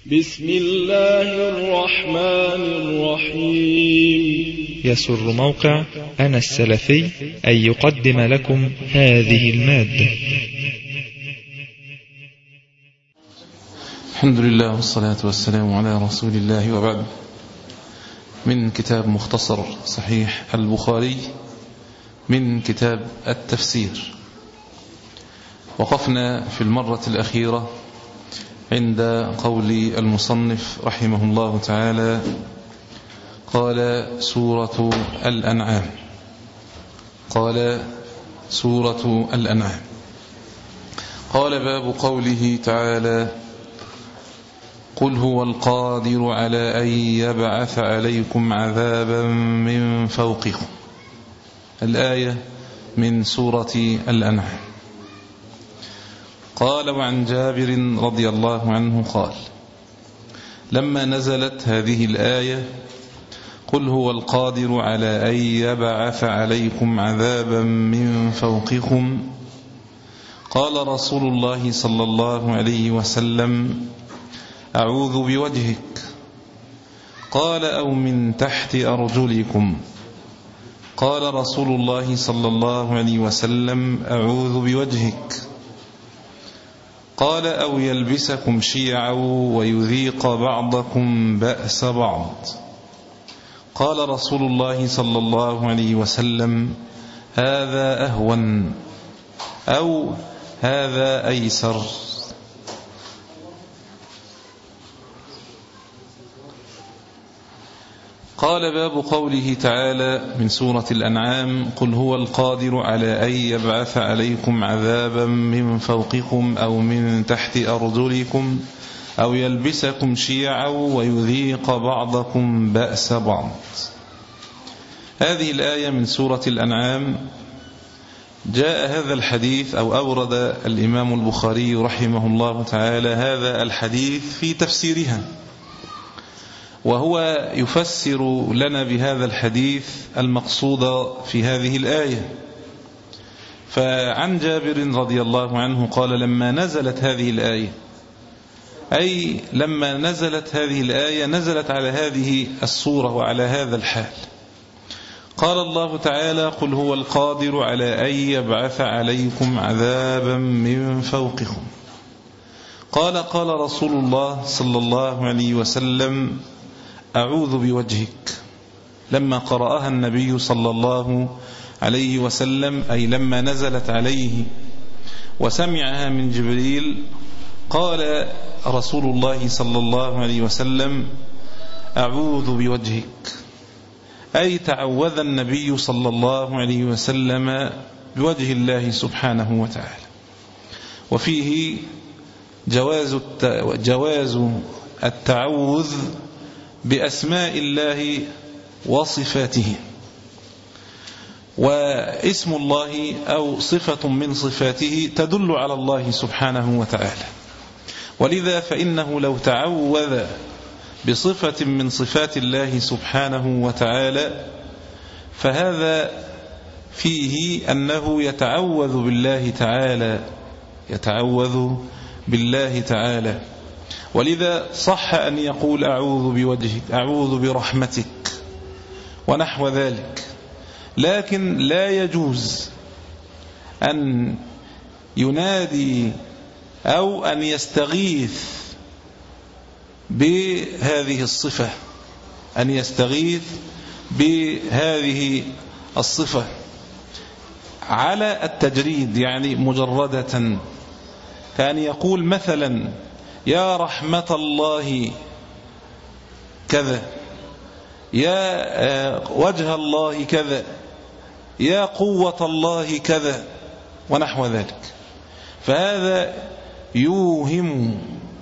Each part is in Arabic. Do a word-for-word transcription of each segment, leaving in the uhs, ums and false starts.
بسم الله الرحمن الرحيم. يسر موقع أنا السلفي أن يقدم لكم هذه المادة. الحمد لله والصلاة والسلام على رسول الله، وبعد. من كتاب مختصر صحيح البخاري من كتاب التفسير. وقفنا في المرة الأخيرة عند قول المصنف رحمه الله تعالى: قال سورة الأنعام قال سورة الأنعام قال باب قوله تعالى: قل هو القادر على أن يبعث عليكم عذابا من فوقكم. الآية من سورة الأنعام. قال: وعن جابر رضي الله عنه قال: لما نزلت هذه الآية قل هو القادر على أن يبعث عليكم عذابا من فوقكم، قال رسول الله صلى الله عليه وسلم: أعوذ بوجهك. قال: أو من تحت أرجلكم. قال رسول الله صلى الله عليه وسلم: أعوذ بوجهك. قال: أو يلبسكم شيعا ويذيق بعضكم بأس بعض. قال رسول الله صلى الله عليه وسلم: هذا أهون أو هذا أيسر. قال: باب قوله تعالى من سورة الأنعام: قل هو القادر على أن يبعث عليكم عذابا من فوقكم أو من تحت أرجلكم أو يلبسكم شيعا ويذيق بعضكم بأس بعض. هذه الآية من سورة الأنعام. جاء هذا الحديث أو أورد الإمام البخاري رحمه الله تعالى هذا الحديث في تفسيرها، وهو يفسر لنا بهذا الحديث المقصود في هذه الآية. فعن جابر رضي الله عنه قال: لما نزلت هذه الآية، أي لما نزلت هذه الآية نزلت على هذه الصورة وعلى هذا الحال. قال الله تعالى: قل هو القادر على أن يبعث عليكم عذابا من فوقكم. قال قال رسول الله صلى الله عليه وسلم: أعوذ بوجهك. لما قرأها النبي صلى الله عليه وسلم، أي لما نزلت عليه وسمعها من جبريل، قال رسول الله صلى الله عليه وسلم: أعوذ بوجهك، أي تعوذ النبي صلى الله عليه وسلم بوجه الله سبحانه وتعالى. وفيه جواز جواز التعوذ بأسماء الله وصفاته. واسم الله أو صفة من صفاته تدل على الله سبحانه وتعالى، ولذا فإنه لو تعوذ بصفة من صفات الله سبحانه وتعالى فهذا فيه أنه يتعوذ بالله تعالى يتعوذ بالله تعالى ولذا صح أن يقول: أعوذ بوجهك، أعوذ برحمتك، ونحو ذلك. لكن لا يجوز أن ينادي أو أن يستغيث بهذه الصفة أن يستغيث بهذه الصفة على التجريد، يعني مجردة، كان يقول مثلا: يا رحمة الله كذا، يا وجه الله كذا، يا قوة الله كذا، ونحو ذلك. فهذا يوهم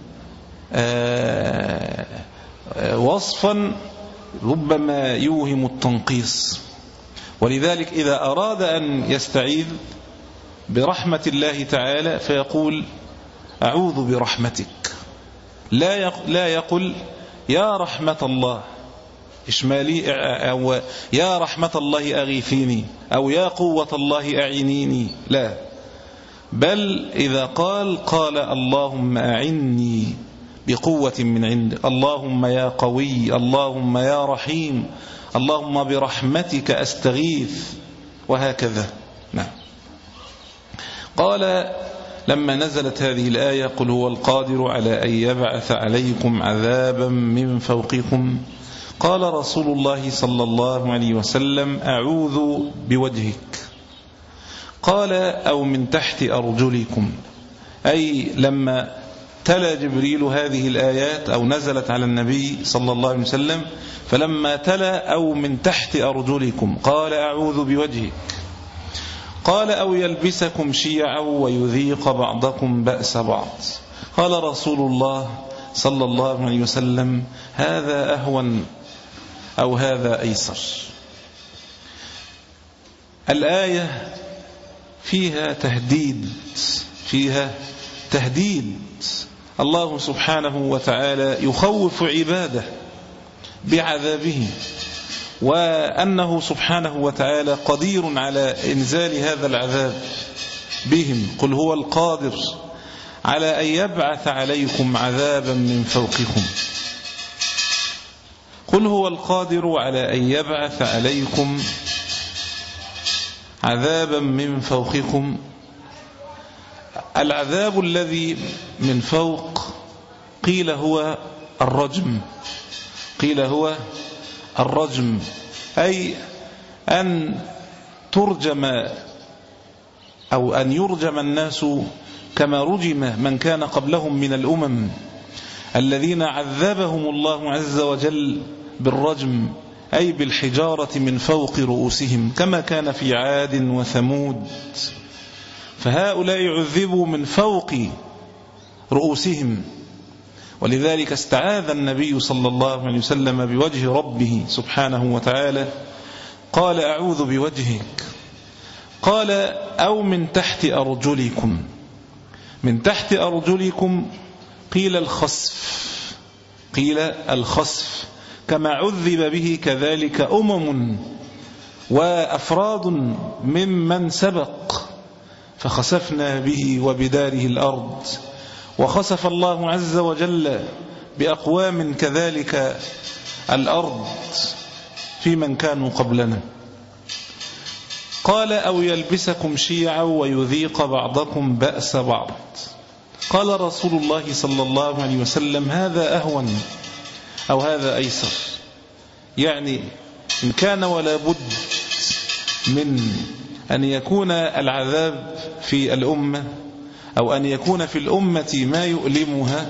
وصفا ربما يوهم التنقيص. ولذلك إذا أراد أن يستعيذ برحمة الله تعالى فيقول: أعوذ برحمتك، لا لا يقل يا رحمة الله إشمالي، أو يا رحمة الله أغيثيني، أو يا قوة الله أعينيني، لا، بل إذا قال قال اللهم أعني بقوة من عندك، اللهم يا قوي، اللهم يا رحيم، اللهم برحمتك أستغيث، وهكذا. نعم. قال لما نزلت هذه الآية قل هو القادر على أن يبعث عليكم عذابا من فوقكم، قال رسول الله صلى الله عليه وسلم أعوذ بوجهك. قال أو من تحت أرجلكم، أي لما تلا جبريل هذه الآيات أو نزلت على النبي صلى الله عليه وسلم، فلما تلا أو من تحت أرجلكم قال أعوذ بوجهك. قال أو يلبسكم شيعا ويذيق بعضكم بأس بعض، قال رسول الله صلى الله عليه وسلم هذا أهون أو هذا أيسر. الآية فيها تهديد، فيها تهديد. الله سبحانه وتعالى يخوف عباده بعذابه، وأنه سبحانه وتعالى قدير على إنزال هذا العذاب بهم. قل هو القادر على أن يبعث عليكم عذابا من فوقكم، قل هو القادر على أن يبعث عليكم عذابا من فوقكم. العذاب الذي من فوق قيل هو الرجم، قيل هو الرجم، أي أن ترجم أو أن يرجم الناس كما رجم من كان قبلهم من الأمم الذين عذبهم الله عز وجل بالرجم، أي بالحجارة من فوق رؤوسهم كما كان في عاد وثمود. فهؤلاء عذبوا من فوق رؤوسهم، ولذلك استعاذ النبي صلى الله عليه وسلم بوجه ربه سبحانه وتعالى، قال أعوذ بوجهك. قال أو من تحت أرجلكم. من تحت أرجلكم قيل الخسف، قيل الخسف كما عذب به كذلك أمم وأفراد ممن سبق، فخسفنا به وبداره الأرض، وخسف الله عز وجل بأقوام كذلك الأرض في من كانوا قبلنا. قال أو يلبسكم شيعا ويذيق بعضكم بأس بعض، قال رسول الله صلى الله عليه وسلم هذا أهون أو هذا أيسر، يعني إن كان ولا بد من أن يكون العذاب في الأمة أو أن يكون في الأمة ما يؤلمها،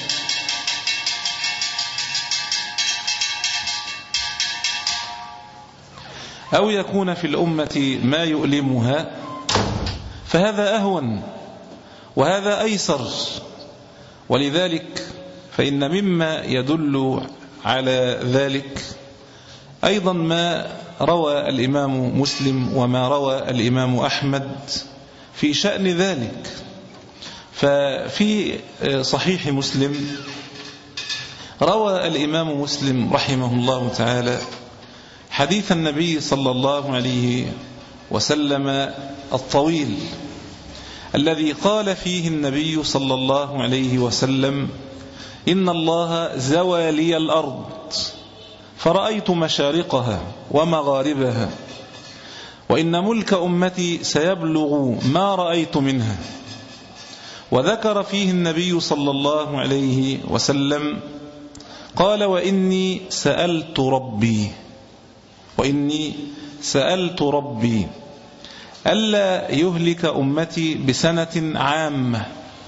أو يكون في الأمة ما يؤلمها، فهذا أهون وهذا أيسر. ولذلك فإن مما يدل على ذلك أيضا ما روى الإمام مسلم وما روى الإمام أحمد في شأن ذلك. ففي صحيح مسلم روى الإمام مسلم رحمه الله تعالى حديث النبي صلى الله عليه وسلم الطويل الذي قال فيه النبي صلى الله عليه وسلم إن الله زوى لي الأرض فرأيت مشارقها ومغاربها، وإن ملك أمتي سيبلغ ما رأيت منها. وذكر فيه النبي صلى الله عليه وسلم قال وإني سألت ربي وإني سألت ربي ألا يهلك أمتي بسنة عامة،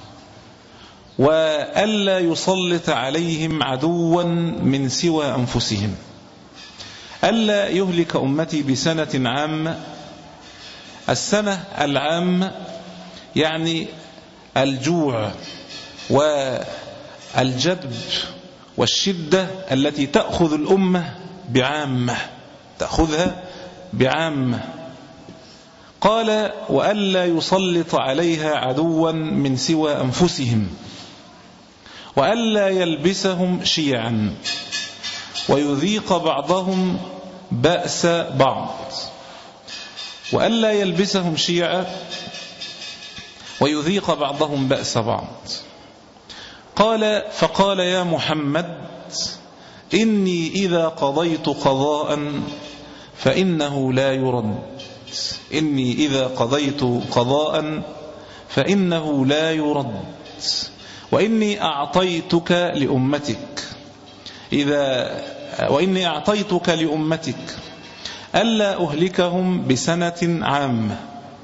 وألا يسلط عليهم عدوا من سوى أنفسهم. ألا يهلك أمتي بسنة عامة، السنة العامة يعني الجوع والجدب والشدة التي تأخذ الأمة بعامة، تأخذها بعامة. قال وألا يسلط عليها عدوا من سوى أنفسهم، وألا يلبسهم شيعا ويذيق بعضهم بأس بعض. وألا يلبسهم شيعا ويذيق بعضهم بأس بعض. قال فقال يا محمد إني إذا قضيت قضاء فإنه لا يرد إني إذا قضيت قضاء فإنه لا يرد وإني أعطيتك لأمتك إذا وإني أعطيتك لأمتك ألا أهلكهم بسنة عامة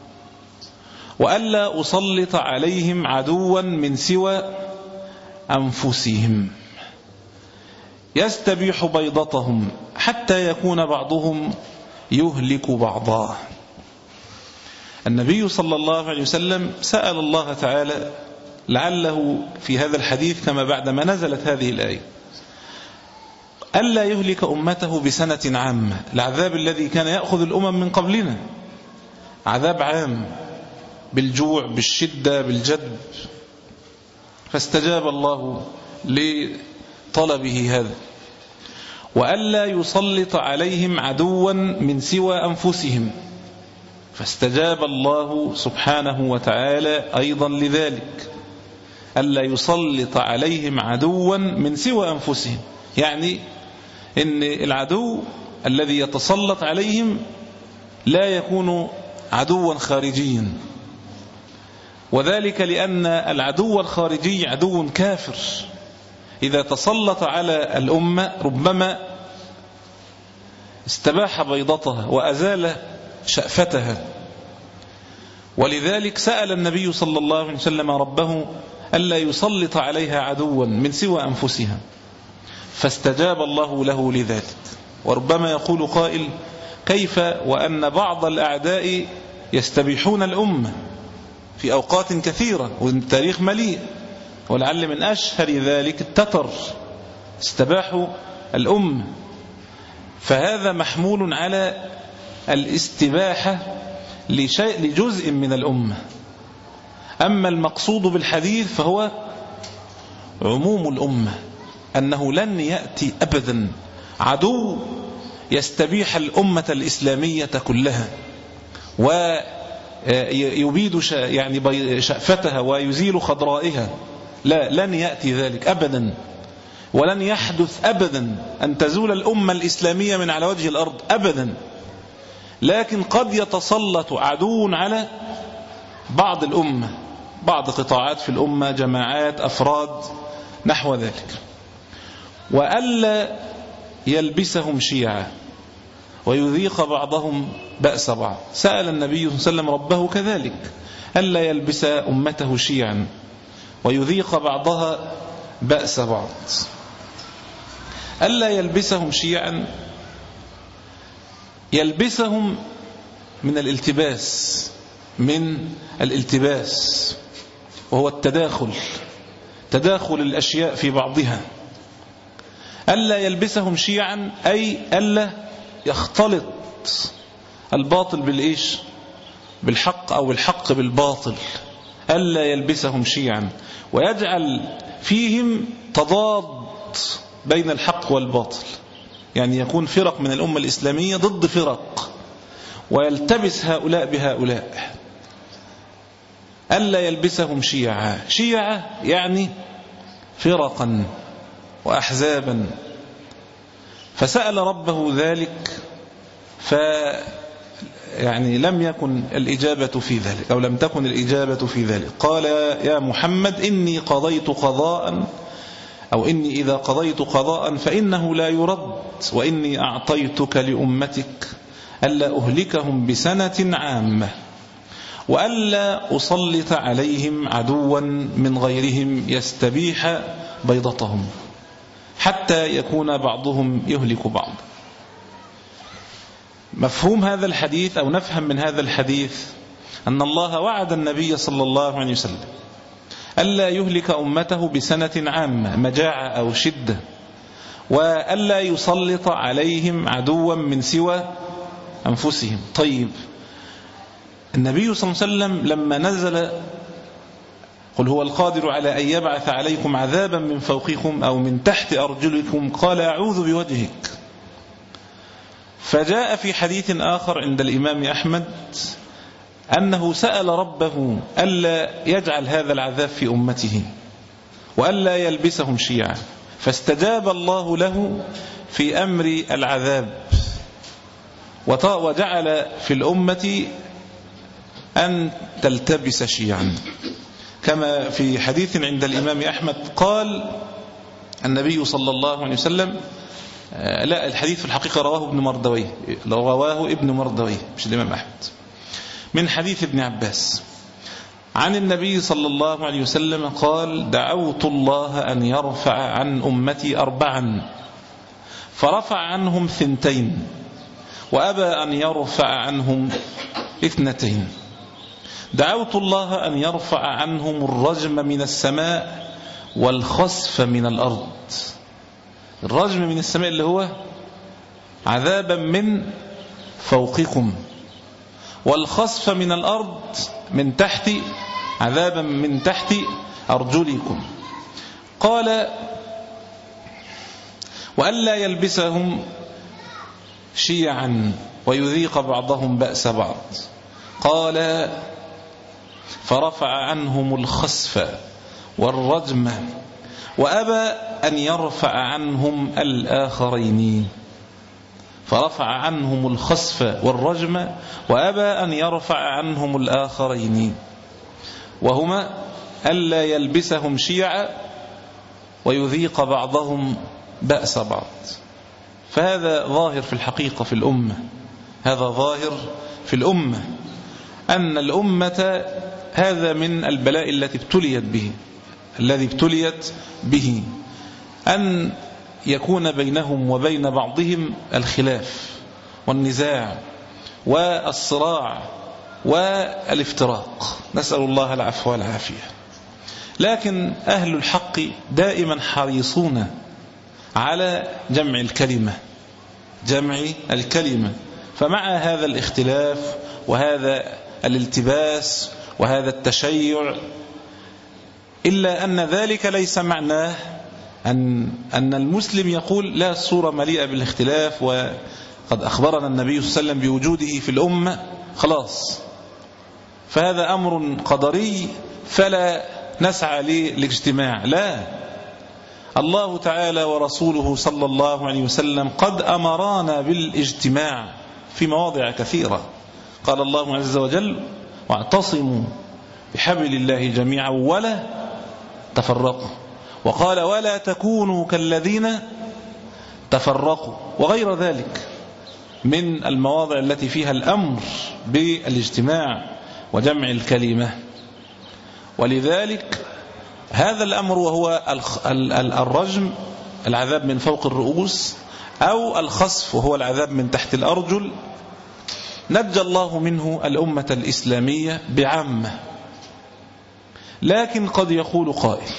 وألا أسلط عليهم عدوا من سوى أنفسهم يستبيح بيضتهم حتى يكون بعضهم يهلك بعضا. النبي صلى الله عليه وسلم سأل الله تعالى لعله في هذا الحديث كما بعدما نزلت هذه الآية ألا يهلك أمته بسنة عامة، العذاب الذي كان يأخذ الأمم من قبلنا عذاب عام بالجوع بالشدة بالجدب، فاستجاب الله لطلبه هذا وألا يسلط عليهم عدوا من سوى أنفسهم، فاستجاب الله سبحانه وتعالى أيضا لذلك ألا يسلط عليهم عدوا من سوى أنفسهم، يعني إن العدو الذي يتسلط عليهم لا يكون عدوا خارجيا، وذلك لأن العدو الخارجي عدو كافر إذا تسلط على الأمة ربما استباح بيضتها وأزال شأفتها. ولذلك سأل النبي صلى الله عليه وسلم ربه ألا يسلط عليها عدوا من سوى أنفسها، فاستجاب الله له لذلك. وربما يقول قائل كيف وأن بعض الأعداء يستبيحون الأمة في أوقات كثيرة والتاريخ مليء، ولعل من أشهر ذلك التتر استباحوا الأمة، فهذا محمول على الاستباحة لشيء لجزء من الأمة. أما المقصود بالحديث فهو عموم الأمة، أنه لن يأتي أبدا عدو يستبيح الأمة الإسلامية كلها ويبيد يعني شأفتها ويزيل خضرائها، لا، لن يأتي ذلك أبدا، ولن يحدث أبدا أن تزول الأمة الإسلامية من على وجه الأرض أبدا، لكن قد يتسلط عدو على بعض الأمة، بعض قطاعات في الأمة، جماعات، أفراد نحو ذلك. وألا يلبسهم شيعا ويذيق بعضهم بأس بعض، سأل النبي صلى الله عليه وسلم ربه كذلك ألا يلبس أمته شيعا ويذيق بعضها بأس بعض. ألا يلبسهم شيعا، يلبسهم من الالتباس، من الالتباس وهو التداخل، تداخل الأشياء في بعضها. ألا يلبسهم شيعا أي ألا يختلط الباطل بالإيش؟ بالحق، أو الحق بالباطل. ألا يلبسهم شيعا ويجعل فيهم تضاد بين الحق والباطل، يعني يكون فرق من الأمة الإسلامية ضد فرق ويلتبس هؤلاء بهؤلاء. ألا يلبسهم شيعا، شيعا يعني فرقا وأحزابا، فسأل ربه ذلك ف يعني لم يكن الإجابة في ذلك، أو لم تكن الإجابة في ذلك. قال يا محمد إني قضيت قضاء، أو إني إذا قضيت قضاء فإنه لا يرد، وإني أعطيتك لأمتك ألا أهلكهم بسنة عامة وألا أسلط عليهم عدوا من غيرهم يستبيح بيضتهم حتى يكون بعضهم يهلك بعض. مفهوم هذا الحديث أو نفهم من هذا الحديث أن الله وعد النبي صلى الله عليه وسلم ألا يهلك أمته بسنة عامة، مجاعة أو شدة، وألا يسلط عليهم عدوا من سوى أنفسهم. طيب النبي صلى الله عليه وسلم لما نزل قل هو القادر على أن يبعث عليكم عذابا من فوقكم أو من تحت أرجلكم قال أعوذ بوجهك، فجاء في حديث آخر عند الإمام أحمد أنه سأل ربه ألا يجعل هذا العذاب في أمته، وألا يلبسهم شيعا، فاستجاب الله له في أمر العذاب، وجعل في الأمة أن تلتبس شيعا، كما في حديث عند الإمام أحمد قال النبي صلى الله عليه وسلم، لا الحديث في الحقيقة رواه ابن مردويه، رواه ابن مردويه مش الإمام أحمد، من حديث ابن عباس عن النبي صلى الله عليه وسلم قال: دعوت الله أن يرفع عن أمتي أربعا فرفع عنهم ثنتين وأبى أن يرفع عنهم اثنتين. دعوت الله أن يرفع عنهم الرجم من السماء والخسف من الأرض. الرجم من السماء اللي هو عذابا من فوقكم، والخسف من الأرض من تحت عذابا من تحت أرجلكم. قال: وألا يلبسهم شيعا ويذيق بعضهم بأس بعض. قال: فرفع عنهم الخسف والرجم وأبى أن يرفع عنهم الآخرين. فرفع عنهم الخسف والرجم وأبى أن يرفع عنهم الآخرين، وهما ألا يلبسهم شيعا ويذيق بعضهم بأس بعض. فهذا ظاهر في الحقيقة في الأمة، هذا ظاهر في الأمة أن الأمة هذا من البلاء التي ابتليت به الذي ابتليت به أن يكون بينهم وبين بعضهم الخلاف والنزاع والصراع والافتراق، نسأل الله العفو والعافية. لكن أهل الحق دائما حريصون على جمع الكلمة جمع الكلمة فمع هذا الاختلاف وهذا الالتباس وهذا التشيع، إلا أن ذلك ليس معناه أن, أن المسلم يقول لا، الصورة مليئة بالاختلاف وقد أخبرنا النبي صلى الله عليه وسلم بوجوده في الأمة، خلاص فهذا أمر قدري فلا نسعى للاجتماع. لا، الله تعالى ورسوله صلى الله عليه وسلم قد أمرانا بالاجتماع في مواضع كثيرة. قال الله عز وجل: واعتصموا بحبل الله جميعا ولا تفرقوا. وقال: ولا تكونوا كالذين تفرقوا، وغير ذلك من المواضع التي فيها الأمر بالاجتماع وجمع الكلمة. ولذلك هذا الأمر وهو الرجم، العذاب من فوق الرؤوس، أو الخسف وهو العذاب من تحت الأرجل، نجى الله منه الأمة الإسلامية بعامة. لكن قد يقول قائل: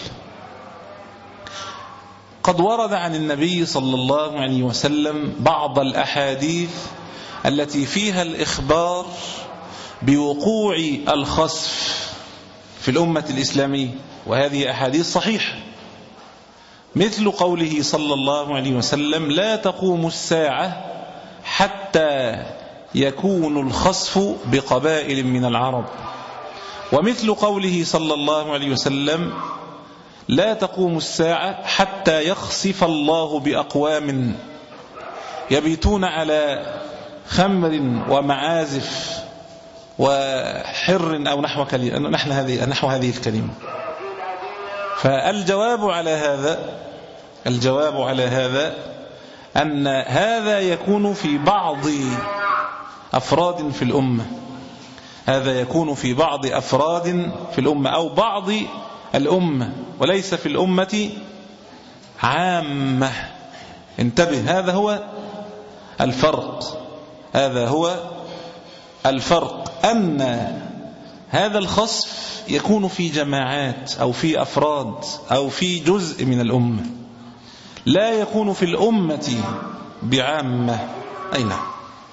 قد ورد عن النبي صلى الله عليه وسلم بعض الأحاديث التي فيها الإخبار بوقوع الخسف في الأمة الإسلامية، وهذه أحاديث صحيحة، مثل قوله صلى الله عليه وسلم: لا تقوم الساعة حتى يكون الخسف بقبائل من العرب. ومثل قوله صلى الله عليه وسلم: لا تقوم الساعة حتى يخسف الله بأقوام يبيتون على خمر ومعازف وحر أو نحو نحن هذه نحو هذه الكلمة. فالجواب على هذا الجواب على هذا أن هذا يكون في بعض أفراد في الأمة، هذا يكون في بعض أفراد في الأمة أو بعض الأمة، وليس في الأمة عامة. انتبه، هذا هو الفرق هذا هو الفرق أن هذا الخسف يكون في جماعات أو في أفراد أو في جزء من الأمة، لا يكون في الأمة بعامة. أي نعم.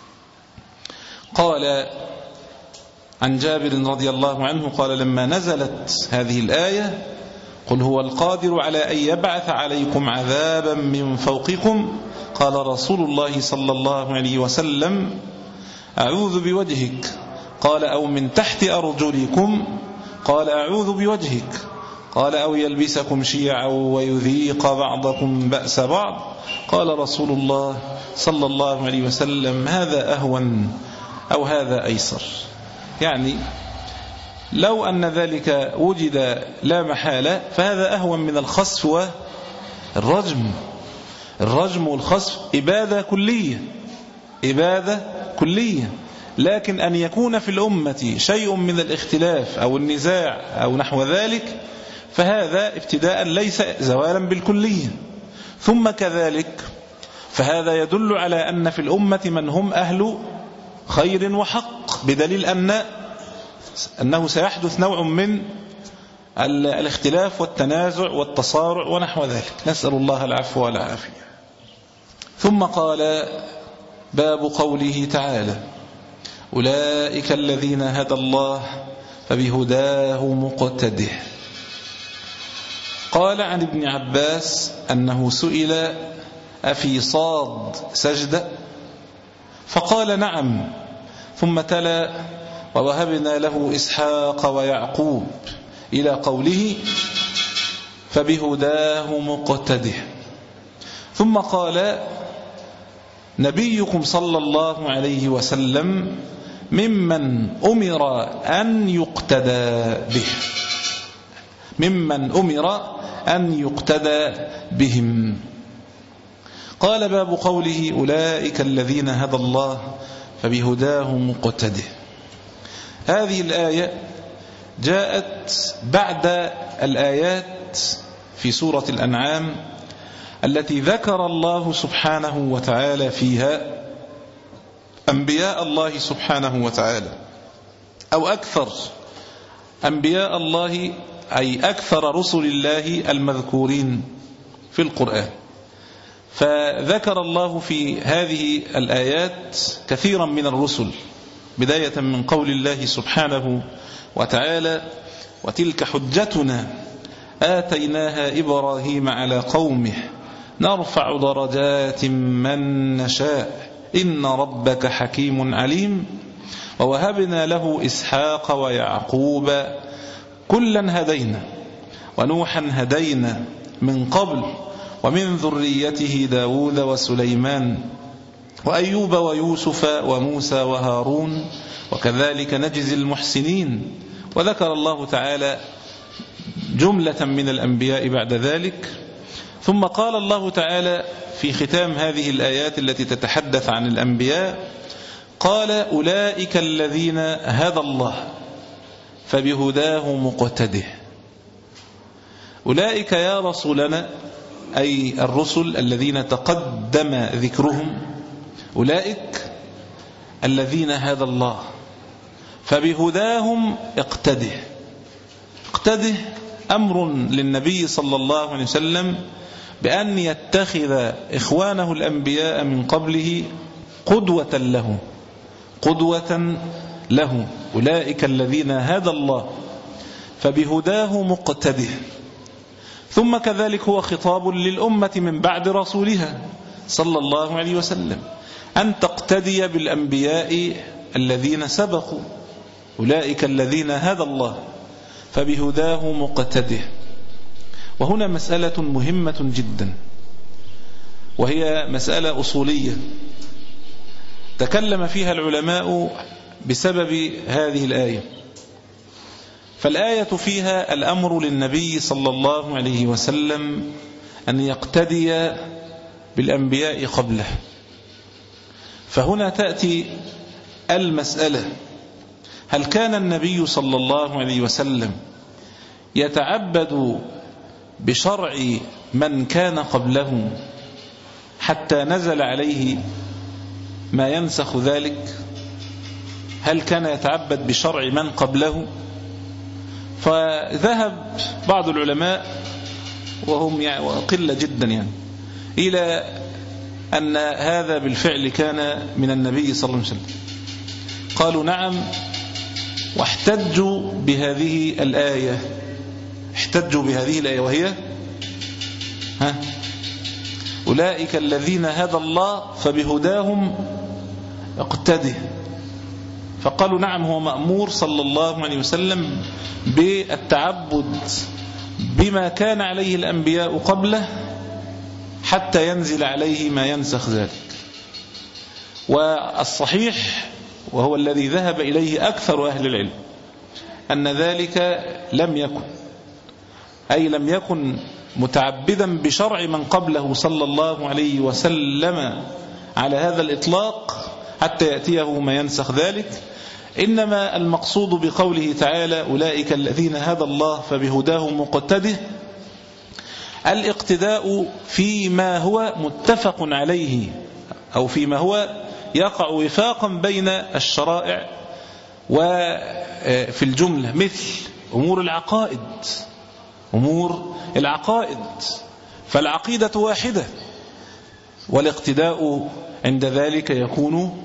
قال عن جابر رضي الله عنه قال: لما نزلت هذه الآية: قل هو القادر على أن يبعث عليكم عذابا من فوقكم، قال رسول الله صلى الله عليه وسلم: أعوذ بوجهك. قال: أو من تحت أرجلكم؟ قال: أعوذ بوجهك. قال أو يلبسكم شيعا ويذيق بعضكم بأس بعض. قال رسول الله صلى الله عليه وسلم هذا أهون أو هذا أيسر. يعني لو أن ذلك وجد لا محالة فهذا أهون من الخسف والرجم. الرجم والخسف إبادة كلية، إبادة كلية، لكن أن يكون في الأمة شيء من الاختلاف أو النزاع أو نحو ذلك فهذا ابتداء ليس زوالا بالكلية. ثم كذلك فهذا يدل على أن في الأمة من هم أهل خير وحق، بدليل أن أنه سيحدث نوع من الاختلاف والتنازع والتصارع ونحو ذلك، نسأل الله العفو والعافية. ثم قال باب قوله تعالى أولئك الذين هدى الله فبهداه مقتده. قال عن ابن عباس أنه سئل أفي صاد سجدة فقال نعم، ثم تلا ووهبنا له إسحاق ويعقوب إلى قوله فبهداه مقتده. ثم قال نبيكم صلى الله عليه وسلم ممن أمر أن يقتدى به، ممن أمر أن يقتدى بهم. قال باب قوله أولئك الذين هدى الله فبهداه مقتده. هذه الآية جاءت بعد الآيات في سورة الأنعام التي ذكر الله سبحانه وتعالى فيها أنبياء الله سبحانه وتعالى، أو أكثر أنبياء الله، أي أكثر رسل الله المذكورين في القرآن. فذكر الله في هذه الآيات كثيرا من الرسل، بداية من قول الله سبحانه وتعالى وتلك حجتنا آتيناها إبراهيم على قومه نرفع درجات من نشاء إن ربك حكيم عليم ووهبنا له إسحاق ويعقوب كلا هدينا ونوحا هدينا من قبل ومن ذريته داود وسليمان وأيوب ويوسف وموسى وهارون وكذلك نجزي المحسنين. وذكر الله تعالى جملة من الأنبياء بعد ذلك. ثم قال الله تعالى في ختام هذه الآيات التي تتحدث عن الأنبياء قال أولئك الذين هدى الله فبهداه مقتده. أولئك يا رسولنا أي الرسل الذين تقدم ذكرهم، أولئك الذين هدى الله فبهداهم اقتده. اقتده أمر للنبي صلى الله عليه وسلم بأن يتخذ إخوانه الأنبياء من قبله قدوة له، قدوة له. أولئك الذين هدى الله فبهداه مقتده. ثم كذلك هو خطاب للأمة من بعد رسولها صلى الله عليه وسلم أن تقتدي بالأنبياء الذين سبقوا. أولئك الذين هدى الله فبهداه مقتده. وهنا مسألة مهمة جدا، وهي مسألة أصولية تكلم فيها العلماء بسبب هذه الآية. فالآية فيها الأمر للنبي صلى الله عليه وسلم أن يقتدي بالأنبياء قبله. فهنا تأتي المسألة هل كان النبي صلى الله عليه وسلم يتعبد بشرع من كان قبله حتى نزل عليه ما ينسخ ذلك؟ هل كان يتعبد بشرع من قبله؟ فذهب بعض العلماء وهم يعني قلة جدا يعني إلى أن هذا بالفعل كان من النبي صلى الله عليه وسلم. قالوا نعم، واحتجوا بهذه الآية، احتجوا بهذه الآية وهي ها أولئك الذين هدى الله فبهداهم اقتده. فقالوا نعم، هو مأمور صلى الله عليه وسلم بالتعبد بما كان عليه الأنبياء قبله حتى ينزل عليه ما ينسخ ذلك. والصحيح وهو الذي ذهب إليه أكثر أهل العلم أن ذلك لم يكن، أي لم يكن متعبدا بشرع من قبله صلى الله عليه وسلم على هذا الإطلاق حتى يأتيه ما ينسخ ذلك، إنما المقصود بقوله تعالى أولئك الذين هدى الله فبهداه مقتده الاقتداء فيما هو متفق عليه أو فيما هو يقع وفاقا بين الشرائع وفي الجملة، مثل أمور العقائد. أمور العقائد فالعقيدة واحدة، والاقتداء عند ذلك يكون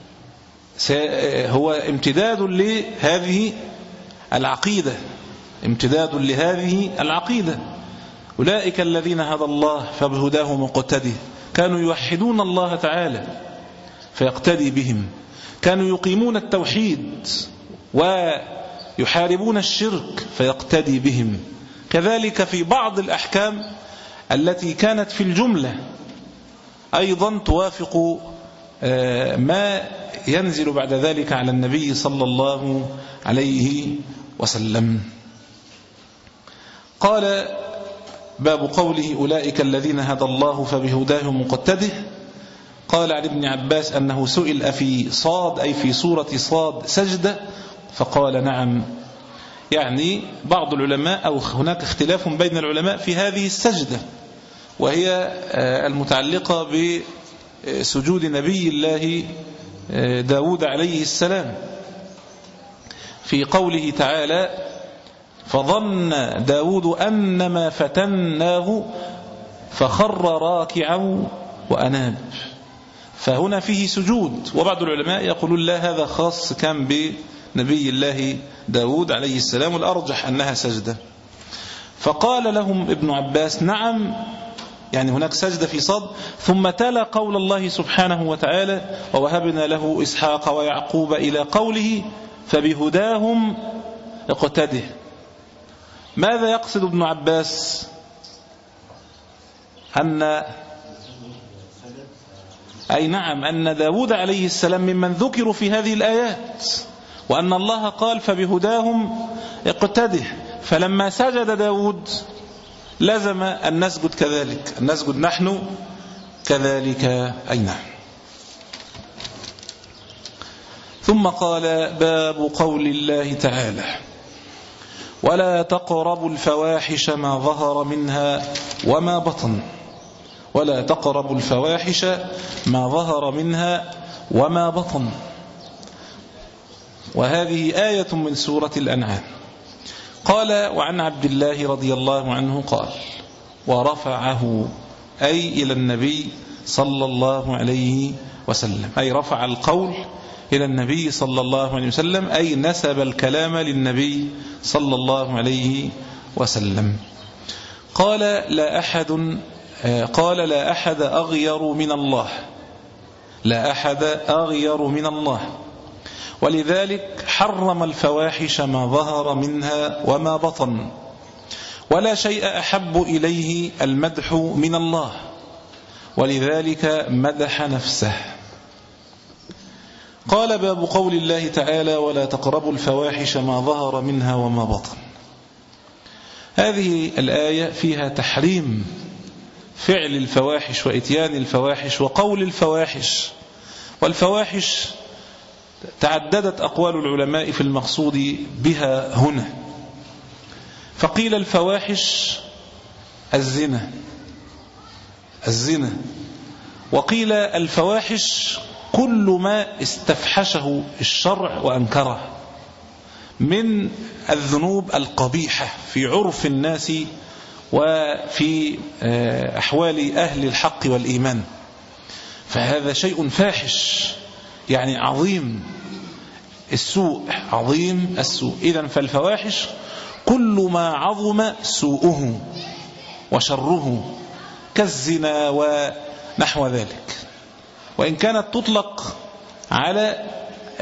هو امتداد لهذه العقيدة، امتداد لهذه العقيدة. أولئك الذين هدى الله فبهداه مقتدي، كانوا يوحدون الله تعالى فيقتدي بهم، كانوا يقيمون التوحيد ويحاربون الشرك فيقتدي بهم. كذلك في بعض الأحكام التي كانت في الجملة أيضا توافق ما ينزل بعد ذلك على النبي صلى الله عليه وسلم. قال باب قوله أولئك الذين هدى الله فبهداه مقتده. قال عن ابن عباس أنه سئل أفي صاد أي في سورة صاد سجدة، فقال نعم. يعني بعض العلماء أو هناك اختلاف بين العلماء في هذه السجدة، وهي المتعلقة بسجود نبي الله داود عليه السلام في قوله تعالى فظن داود أنما فتناه فخر راكعا وأناب. فهنا فيه سجود، وبعض العلماء يقولون لا، هذا خاص كان بنبي الله داود عليه السلام، والأرجح أنها سجدة. فقال لهم ابن عباس نعم، يعني هناك سجدة في صد. ثم تلا قول الله سبحانه وتعالى ووهبنا له إسحاق ويعقوب إلى قوله فبهداهم اقتده. ماذا يقصد ابن عباس؟ أن أي نعم أن داود عليه السلام ممن ذكروا في هذه الآيات، وأن الله قال فبهداهم اقتده، فلما سجد داود لازم أن نسجد كذلك، أن نسجد نحن كذلك. أي نعم. ثم قال باب قول الله تعالى ولا تقربوا الفواحش ما ظهر منها وما بطن، ولا تقربوا الفواحش ما ظهر منها وما بطن. وهذه آية من سورة الأنعام. قال وعن عبد الله رضي الله عنه قال ورفعه أي إلى النبي صلى الله عليه وسلم، أي رفع القول إلى النبي صلى الله عليه وسلم، أي نسب الكلام للنبي صلى الله عليه وسلم. قال لا أحد قال لا أحد أغير من الله، لا أحد أغير من الله، ولذلك حرم الفواحش ما ظهر منها وما بطن، ولا شيء أحب إليه المدح من الله، ولذلك مدح نفسه. قال باب قول الله تعالى ولا تقربوا الفواحش ما ظهر منها وما بطن. هذه الآية فيها تحريم فعل الفواحش وإتيان الفواحش وقول الفواحش. والفواحش تعددت أقوال العلماء في المقصود بها هنا، فقيل الفواحش الزنا الزنا وقيل الفواحش كل ما استفحشه الشرع وأنكره من الذنوب القبيحة في عرف الناس وفي أحوال أهل الحق والإيمان، فهذا شيء فاحش يعني عظيم السوء، عظيم السوء. إذن فالفواحش كل ما عظم سوءه وشره كالزنا ونحو ذلك، وإن كانت تطلق على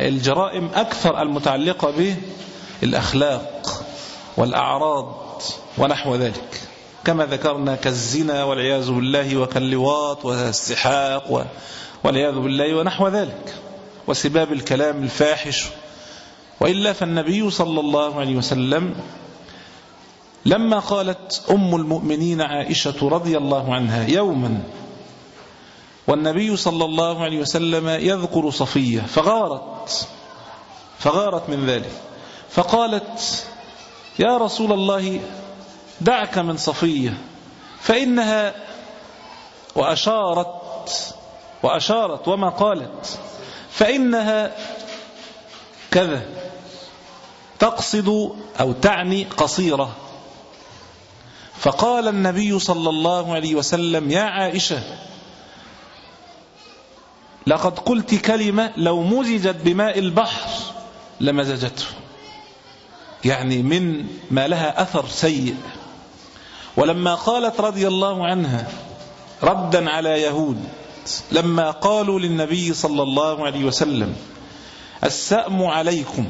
الجرائم أكثر المتعلقة بالأخلاق والأعراض ونحو ذلك كما ذكرنا، كالزنا والعياذ بالله، وكاللواط والسحاق والعياذ بالله ونحو ذلك، وسباب الكلام الفاحش. وإلا فالنبي صلى الله عليه وسلم لما قالت أم المؤمنين عائشة رضي الله عنها يوما والنبي صلى الله عليه وسلم يذكر صفية فغارت فغارت من ذلك، فقالت يا رسول الله دعك من صفية فإنها، وأشارت وأشارت وما قالت، فإنها كذا، تقصد أو تعني قصيرة. فقال النبي صلى الله عليه وسلم يا عائشة لقد قلت كلمة لو مزجت بماء البحر لمزجته، يعني من ما لها أثر سيء. ولما قالت رضي الله عنها ردا على يهود لما قالوا للنبي صلى الله عليه وسلم السأم عليكم،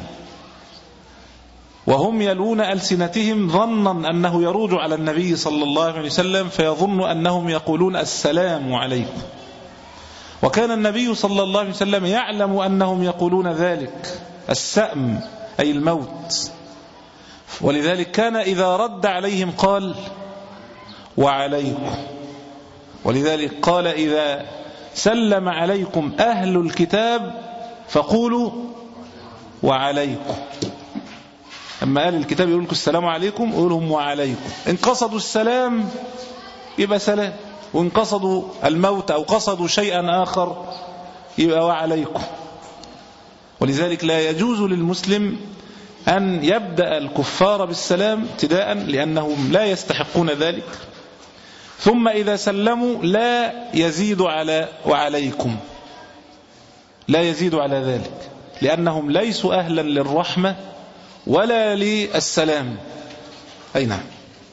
وهم يلون ألسنتهم ظنا أنه يروج على النبي صلى الله عليه وسلم فيظن أنهم يقولون السلام عليكم، وكان النبي صلى الله عليه وسلم يعلم أنهم يقولون ذلك السأم أي الموت، ولذلك كان إذا رد عليهم قال وعليكم. ولذلك قال إذا سلم عليكم أهل الكتاب فقولوا وعليكم. أما أهل الكتاب يقول لكم السلام عليكم قولهم وعليكم. إن قصدوا السلام يبقى سلام، وإن قصدوا الموت أو قصدوا شيئا آخر يبقى وعليكم. ولذلك لا يجوز للمسلم أن يبدأ الكفار بالسلام ابتداء لأنهم لا يستحقون ذلك، ثم إذا سلموا لا يزيد على وعليكم، لا يزيد على ذلك، لأنهم ليسوا أهلا للرحمة ولا للسلام. أي نعم.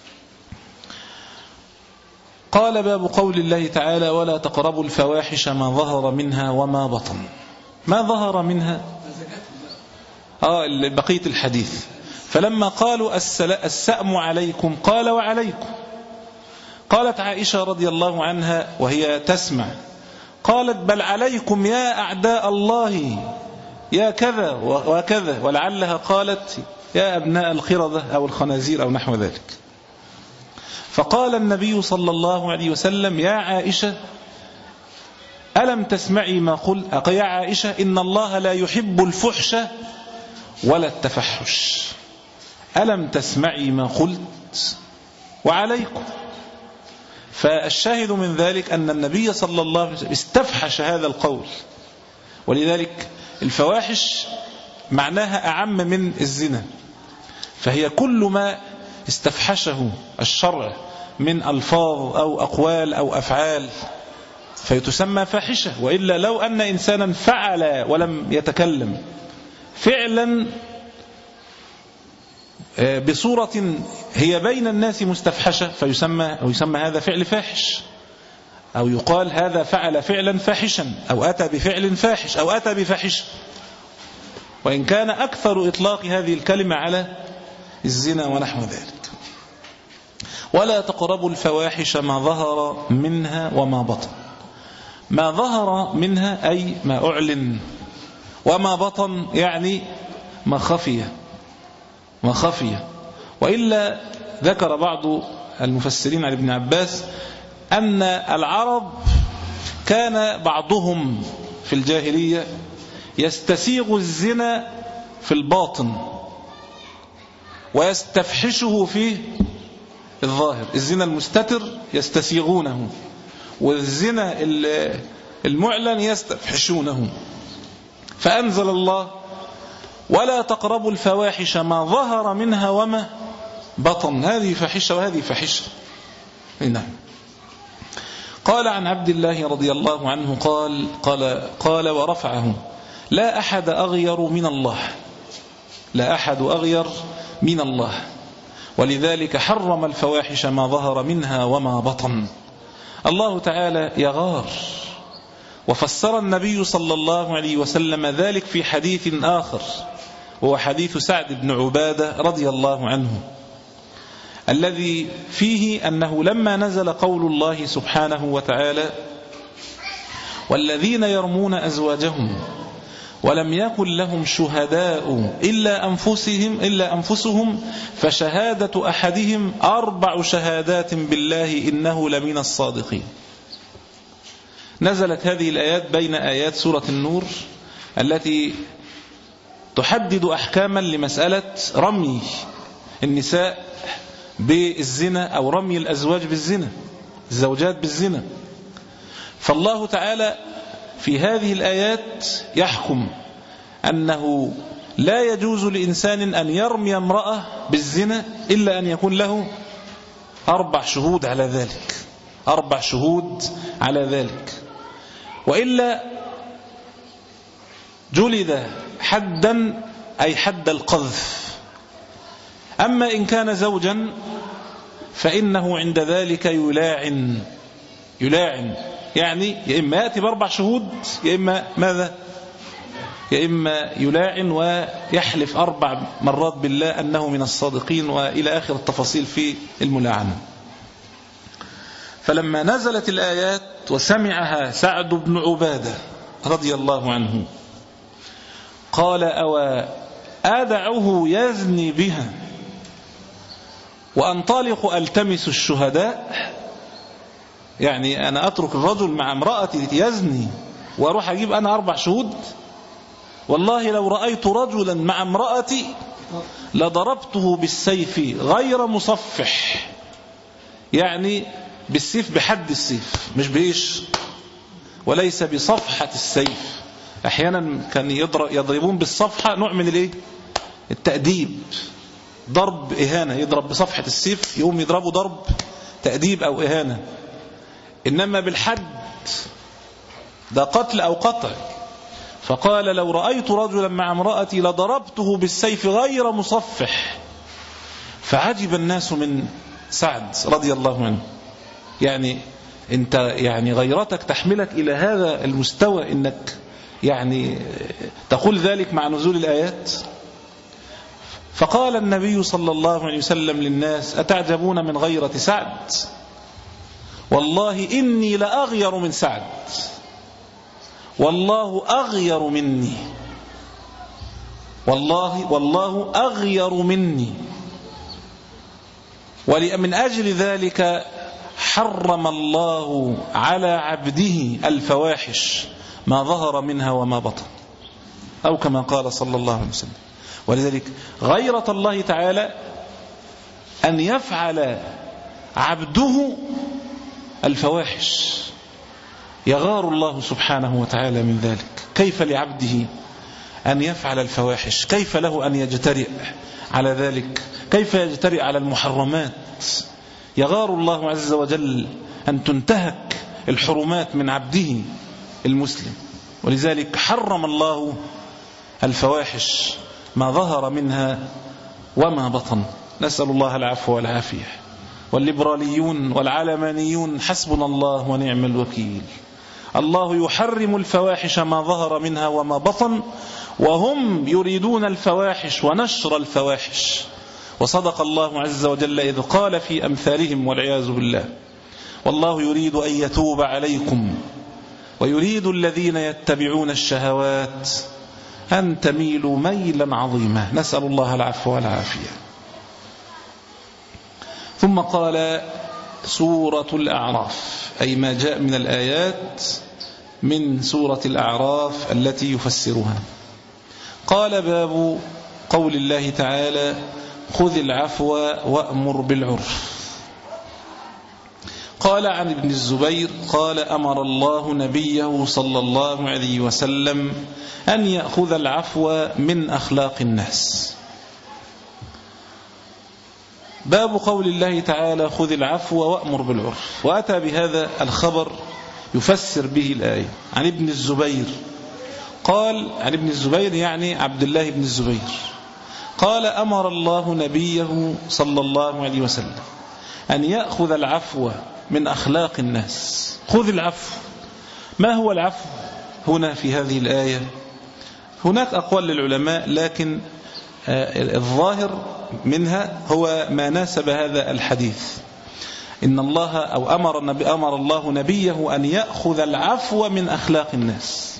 قال باب قول الله تعالى ولا تقربوا الفواحش ما ظهر منها وما بطن. ما ظهر منها آه بقية الحديث. فلما قالوا السأم عليكم قال وعليكم. قالت عائشة رضي الله عنها وهي تسمع قالت بل عليكم يا أعداء الله يا كذا وكذا، ولعلها قالت يا أبناء القردة أو الخنازير أو نحو ذلك. فقال النبي صلى الله عليه وسلم يا عائشة ألم تسمعي ما قلت؟ يا عائشة إن الله لا يحب الفحش ولا التفحش. ألم تسمعي ما قلت؟ وعليكم. فالشاهد من ذلك أن النبي صلى الله عليه وسلم استفحش هذا القول. ولذلك الفواحش معناها أعم من الزنا، فهي كل ما استفحشه الشرع من ألفاظ أو أقوال أو أفعال فيتسمى فاحشة. وإلا لو أن إنسانا فعل ولم يتكلم فعلا بصورة هي بين الناس مستفحشة فيسمى أو يسمى هذا فعل فاحش، أو يقال هذا فعل فعلا فاحشا، أو أتى بفعل فاحش، أو أتى بفاحشة، وإن كان أكثر إطلاق هذه الكلمة على الزنا ونحو ذلك. ولا تقربوا الفواحش ما ظهر منها وما بطن. ما ظهر منها أي ما أعلن، وما بطن يعني ما خفي ما خفي. وإلا ذكر بعض المفسرين عن ابن عباس أن العرب كان بعضهم في الجاهلية يستسيغ الزنا في الباطن ويستفحشه في الظاهر. الزنا المستتر يستسيغونه، والزنا المعلن يستفحشونه. فأنزل الله ولا تقربوا الفواحش ما ظهر منها وما بطن. هذه فاحشة وهذه فاحشة. نعم. قال عن عبد الله رضي الله عنه قال قال قال ورفعه لا أحد أغير من الله، لا أحد أغير من الله، ولذلك حرم الفواحش ما ظهر منها وما بطن. الله تعالى يغار، وفسر النبي صلى الله عليه وسلم ذلك في حديث آخر، وهو حديث سعد بن عبادة رضي الله عنه، الذي فيه أنه لما نزل قول الله سبحانه وتعالى والذين يرمون أزواجهم ولم يكن لهم شهداء إلا أنفسهم, إلا أنفسهم فشهادة أحدهم أربع شهادات بالله إنه لمن الصادقين. نزلت هذه الآيات بين آيات سورة النور التي تحدد أحكاما لمسألة رمي النساء بالزنا أو رمي الأزواج بالزنا، الزوجات بالزنا. فالله تعالى في هذه الآيات يحكم أنه لا يجوز لإنسان أن يرمي امرأة بالزنا إلا أن يكون له أربع شهود على ذلك، أربع شهود على ذلك، وإلا جلد حدا أي حد القذف. أما إن كان زوجا فإنه عند ذلك يلاعن يلاعن يعني يا إما يأتي بأربع شهود يا إما ماذا يا إما يلاعن ويحلف أربع مرات بالله أنه من الصادقين، وإلى آخر التفاصيل في الملاعنة. فلما نزلت الآيات وسمعها سعد بن عبادة رضي الله عنه قال أو أدعه يزني بها وأنطلق ألتمس الشهداء، يعني أنا أترك الرجل مع امرأتي يزني وأروح أجيب أنا أربع شهود؟ والله لو رأيت رجلا مع امرأتي لضربته بالسيف غير مصفح، يعني بالسيف بحد السيف مش بإيش وليس بصفحة السيف. أحيانا كان يضربون بالصفحة نوع من الإيه؟ التأديب، ضرب إهانة، يضرب بصفحة السيف يقوم يضربه ضرب تأديب أو إهانة. إنما بالحد ده قتل أو قطع. فقال لو رأيت رجلا مع امرأتي لضربته بالسيف غير مصفح. فعجب الناس من سعد رضي الله عنه، يعني انت يعني غيرتك تحملك إلى هذا المستوى انك يعني تقول ذلك مع نزول الآيات. فقال النبي صلى الله عليه وسلم للناس أتعجبون من غيرة سعد؟ والله إني لأغير من سعد، والله أغير مني، والله والله أغير مني. ومن أجل ذلك حرم الله على عبده الفواحش ما ظهر منها وما بطن، أو كما قال صلى الله عليه وسلم. ولذلك غيرة الله تعالى أن يفعل عبده الفواحش، يغار الله سبحانه وتعالى من ذلك. كيف لعبده أن يفعل الفواحش؟ كيف له أن يجترئ على ذلك؟ كيف يجترئ على المحرمات؟ يغار الله عز وجل أن تنتهك الحرمات من عبده المسلم. ولذلك حرم الله الفواحش ما ظهر منها وما بطن، نسأل الله العفو والعافية. والليبراليون والعلمانيون حسبنا الله ونعم الوكيل. الله يحرم الفواحش ما ظهر منها وما بطن، وهم يريدون الفواحش ونشر الفواحش. وصدق الله عز وجل إذ قال في أمثالهم والعياذ بالله والله يريد أن يتوب عليكم ويريد الذين يتبعون الشهوات أن تميلوا ميلا عظيما، نسأل الله العفو والعافية. ثم قال سورة الأعراف، أي ما جاء من الآيات من سورة الأعراف التي يفسرها. قال باب قول الله تعالى خذ العفو وأمر بالعرف. قال عن ابن الزبير قال أمر الله نبيه صلى الله عليه وسلم أن يأخذ العفو من أخلاق الناس. باب قول الله تعالى خذ العفو وأمر بالعرف، وأتى بهذا الخبر يفسر به الآية. عن ابن الزبير قال، عن ابن الزبير يعني عبد الله بن الزبير قال أمر الله نبيه صلى الله عليه وسلم أن يأخذ العفو من أخلاق الناس. خذ العفو، ما هو العفو هنا في هذه الآية؟ هناك أقوال للعلماء، لكن الظاهر منها هو ما ناسب هذا الحديث، إن الله أو أمر, النبي أمر الله نبيه أن يأخذ العفو من أخلاق الناس.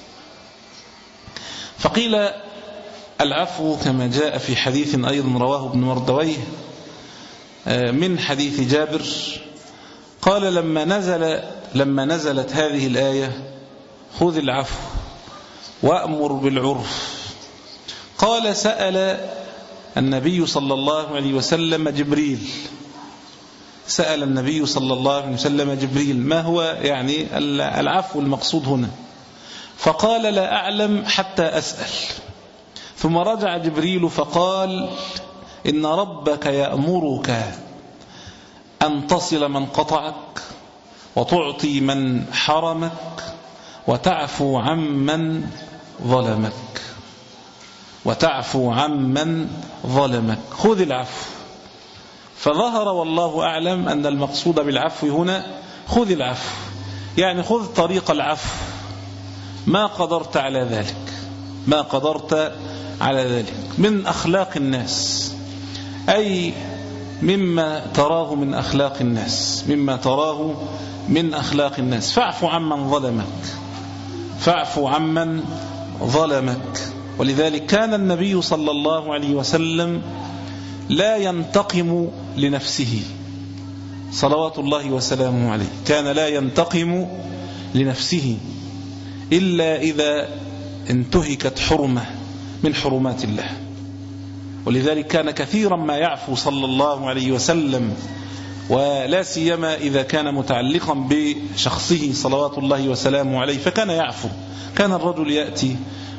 فقيل العفو كما جاء في حديث أيضا رواه ابن مردويه من حديث جابر قال لما نزل لما نزلت هذه الآية خذ العفو وأمر بالعرف، قال سأل النبي صلى الله عليه وسلم جبريل سأل النبي صلى الله عليه وسلم جبريل ما هو يعني العفو المقصود هنا، فقال لا أعلم حتى أسأل. ثم رجع جبريل فقال إن ربك يأمرك أن تصل من قطعك وتعطي من حرمك وتعفو عمن ظلمك وتعفو عمن ظلمك خذ العفو. فظهر والله أعلم أن المقصود بالعفو هنا خذ العفو، يعني خذ طريق العفو ما قدرت على ذلك ما قدرت على ذلك من أخلاق الناس، أي مما تراه من أخلاق الناس مما تراه من أخلاق الناس فاعفو عمن ظلمك فاعفو عمن ظلمك. ولذلك كان النبي صلى الله عليه وسلم لا ينتقم لنفسه صلوات الله وسلامه عليه، كان لا ينتقم لنفسه إلا إذا انتهكت حرمة من حرمات الله. ولذلك كان كثيرا ما يعفو صلى الله عليه وسلم، ولا سيما إذا كان متعلقا بشخصه صلوات الله وسلامه عليه فكان يعفو. كان الرجل يأتي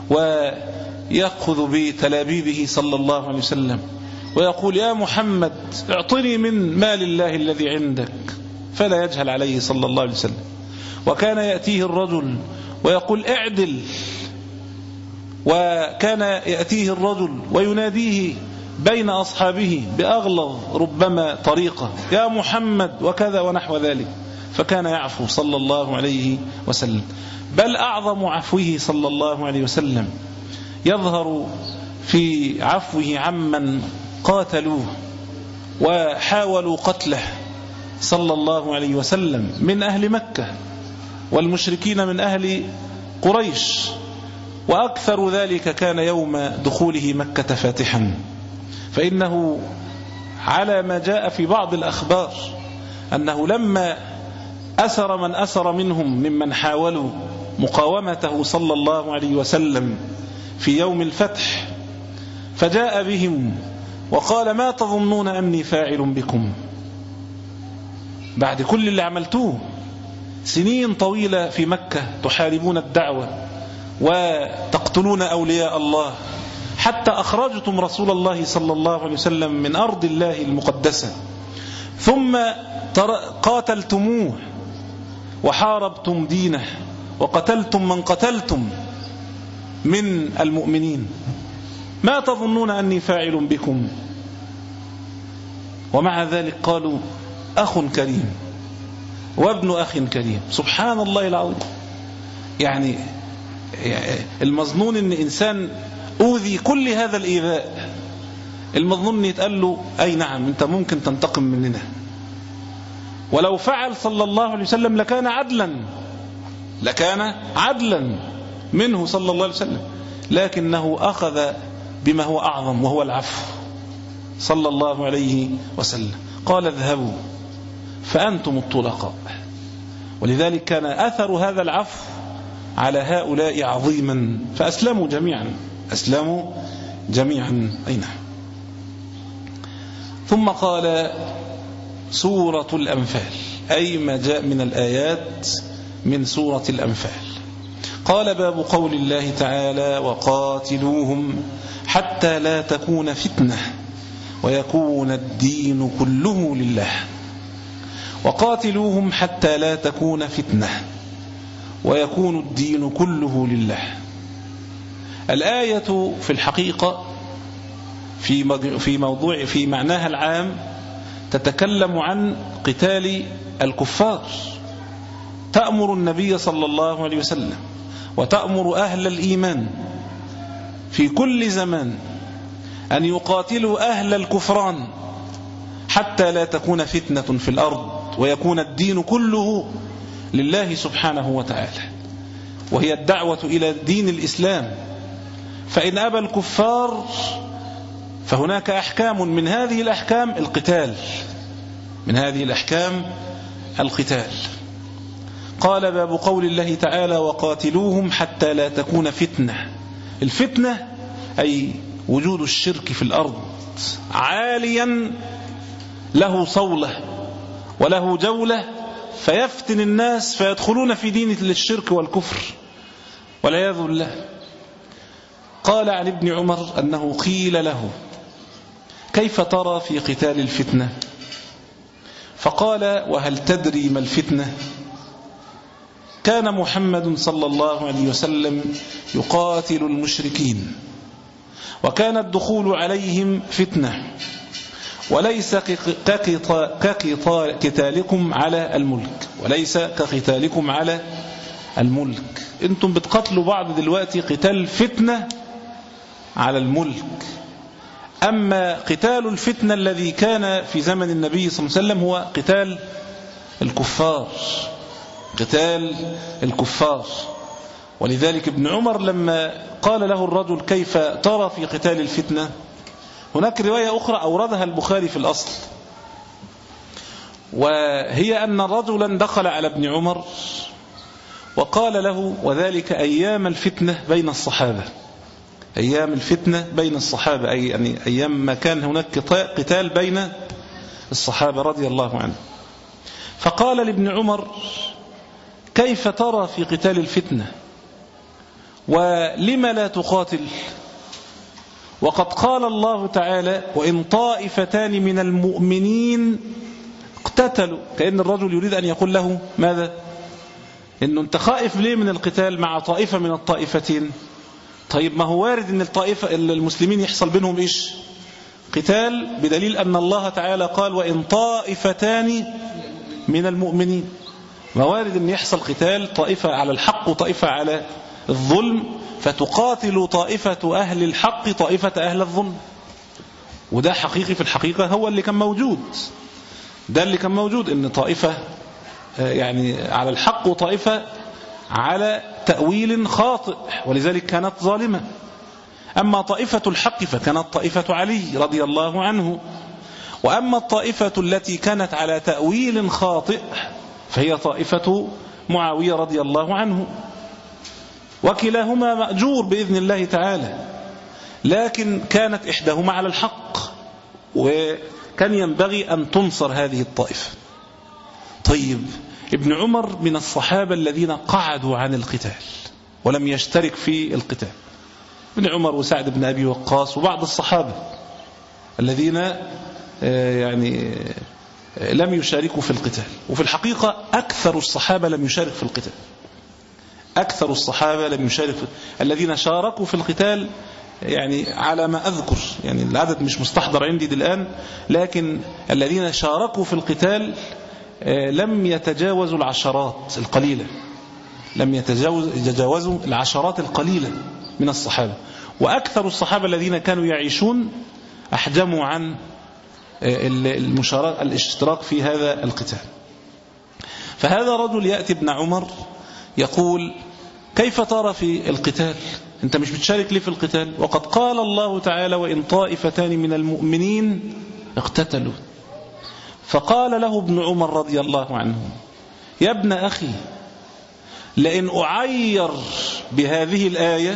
ويأخذ بتلابيبه صلى الله عليه وسلم ويقول يا محمد اعطني من مال الله الذي عندك، فلا يجهل عليه صلى الله عليه وسلم. وكان يأتيه الرجل ويقول اعدل، وكان يأتيه الرجل ويناديه بين أصحابه بأغلظ ربما طريقة يا محمد وكذا ونحو ذلك، فكان يعفو صلى الله عليه وسلم. بل أعظم عفوه صلى الله عليه وسلم يظهر في عفوه عمن قاتلوه وحاولوا قتله صلى الله عليه وسلم من أهل مكة والمشركين من أهل قريش، وأكثر ذلك كان يوم دخوله مكة فاتحا. فإنه على ما جاء في بعض الأخبار أنه لما أسر من أسر منهم ممن حاولوا مقاومته صلى الله عليه وسلم في يوم الفتح فجاء بهم وقال ما تظنون أني فاعل بكم بعد كل اللي عملتوه، سنين طويلة في مكة تحاربون الدعوة وتقتلون أولياء الله حتى أخرجتم رسول الله صلى الله عليه وسلم من أرض الله المقدسة، ثم قاتلتموه وحاربتم دينه وقتلتم من قتلتم من المؤمنين، ما تظنون أني فاعل بكم؟ ومع ذلك قالوا أخ كريم وابن أخ كريم. سبحان الله العظيم. يعني المظنون أن إنسان أوذي كل هذا الإيذاء، المظنون أن يتقال له أي نعم أنت ممكن تنتقم مننا، ولو فعل صلى الله عليه وسلم لكان عدلا لكان عدلا منه صلى الله عليه وسلم، لكنه أخذ بما هو أعظم وهو العفو صلى الله عليه وسلم. قال اذهبوا فأنتم الطلقاء. ولذلك كان أثر هذا العفو على هؤلاء عظيما، فأسلموا جميعا أسلموا جميعا أين. ثم قال سورة الأنفال، أي ما جاء من الآيات من سورة الأنفال. قال باب قول الله تعالى وقاتلوهم حتى لا تكون فتنة ويكون الدين كله لله. وقاتلوهم حتى لا تكون فتنة ويكون الدين كله لله. الآية في الحقيقة في في موضوع في معناها العام تتكلم عن قتال الكفار، تأمر النبي صلى الله عليه وسلم وتأمر أهل الإيمان في كل زمان أن يقاتلوا أهل الكفران حتى لا تكون فتنة في الأرض ويكون الدين كله لله سبحانه وتعالى، وهي الدعوة إلى دين الإسلام. فإن أبى الكفار فهناك أحكام، من هذه الأحكام القتال، من هذه الأحكام القتال. قال: باب قول الله تعالى: وقاتلوهم حتى لا تكون فتنة. الفتنة أي وجود الشرك في الأرض عاليا له صولة وله جولة، فيفتن الناس فيدخلون في دين الشرك والكفر والعياذ بالله. قال عن ابن عمر أنه قيل له: كيف ترى في قتال الفتنة؟ فقال: وهل تدري ما الفتنة؟ كان محمد صلى الله عليه وسلم يقاتل المشركين، وكان الدخول عليهم فتنة، وليس كقتالكم على الملك، وليس كقتالكم على الملك. انتم بتقتلوا بعض دلوقتي قتال فتنة على الملك، أما قتال الفتنة الذي كان في زمن النبي صلى الله عليه وسلم هو قتال الكفار، قتال الكفار. ولذلك ابن عمر لما قال له الرجل: كيف ترى في قتال الفتنة؟ هناك رواية أخرى أوردها البخاري في الأصل، وهي أن رجلا دخل على ابن عمر وقال له، وذلك أيام الفتنة بين الصحابة، أيام الفتنة بين الصحابة، أي يعني أيام ما كان هناك قتال بين الصحابة رضي الله عنه. فقال لابن عمر: كيف ترى في قتال الفتنة؟ ولم لا تقاتل؟ وقد قال الله تعالى: وإن طائفتان من المؤمنين اقتتلوا. كأن الرجل يريد أن يقول له ماذا؟ إنه أنت خائف ليه من القتال مع طائفة من الطائفتين؟ طيب ما هو وارد أن الطائفة المسلمين يحصل بينهم إيش؟ قتال، بدليل أن الله تعالى قال: وإن طائفتان من المؤمنين. ما وارد أن يحصل قتال، طائفة على الحق وطائفة على الظلم، فتقاتل طائفة أهل الحق طائفة أهل الظلم. وده حقيقي، في الحقيقة هو اللي كان موجود، ده اللي كان موجود، ان طائفة يعني على الحق وطائفة على تأويل خاطئ، ولذلك كانت ظالمة. أما طائفة الحق فكانت طائفة علي رضي الله عنه، وأما الطائفة التي كانت على تأويل خاطئ فهي طائفة معاوية رضي الله عنه، وكلاهما مأجور بإذن الله تعالى، لكن كانت إحداهما على الحق، وكان ينبغي أن تنصر هذه الطائفة. طيب، ابن عمر من الصحابة الذين قعدوا عن القتال ولم يشترك في القتال، ابن عمر وسعد بن أبي وقاص وبعض الصحابة الذين يعني لم يشاركوا في القتال. وفي الحقيقة أكثر الصحابة لم يشارك في القتال، أكثر الصحابة لم يشارك في الذين شاركوا في القتال، يعني على ما أذكر، يعني العدد مش مستحضر عندي الآن، لكن الذين شاركوا في القتال لم يتجاوزوا العشرات القليلة، لم يتجاوزوا العشرات القليلة من الصحابة. وأكثر الصحابة الذين كانوا يعيشون أحجموا عن المشاركة الاشتراك في هذا القتال. فهذا رجل يأتي ابن عمر يقول: كيف ترى في القتال؟ أنت مش بتشارك ليه في القتال؟ وقد قال الله تعالى: وإن طائفتان من المؤمنين اقتتلوا. فقال له ابن عمر رضي الله عنه: يا ابن أخي، لئن أعير بهذه الآية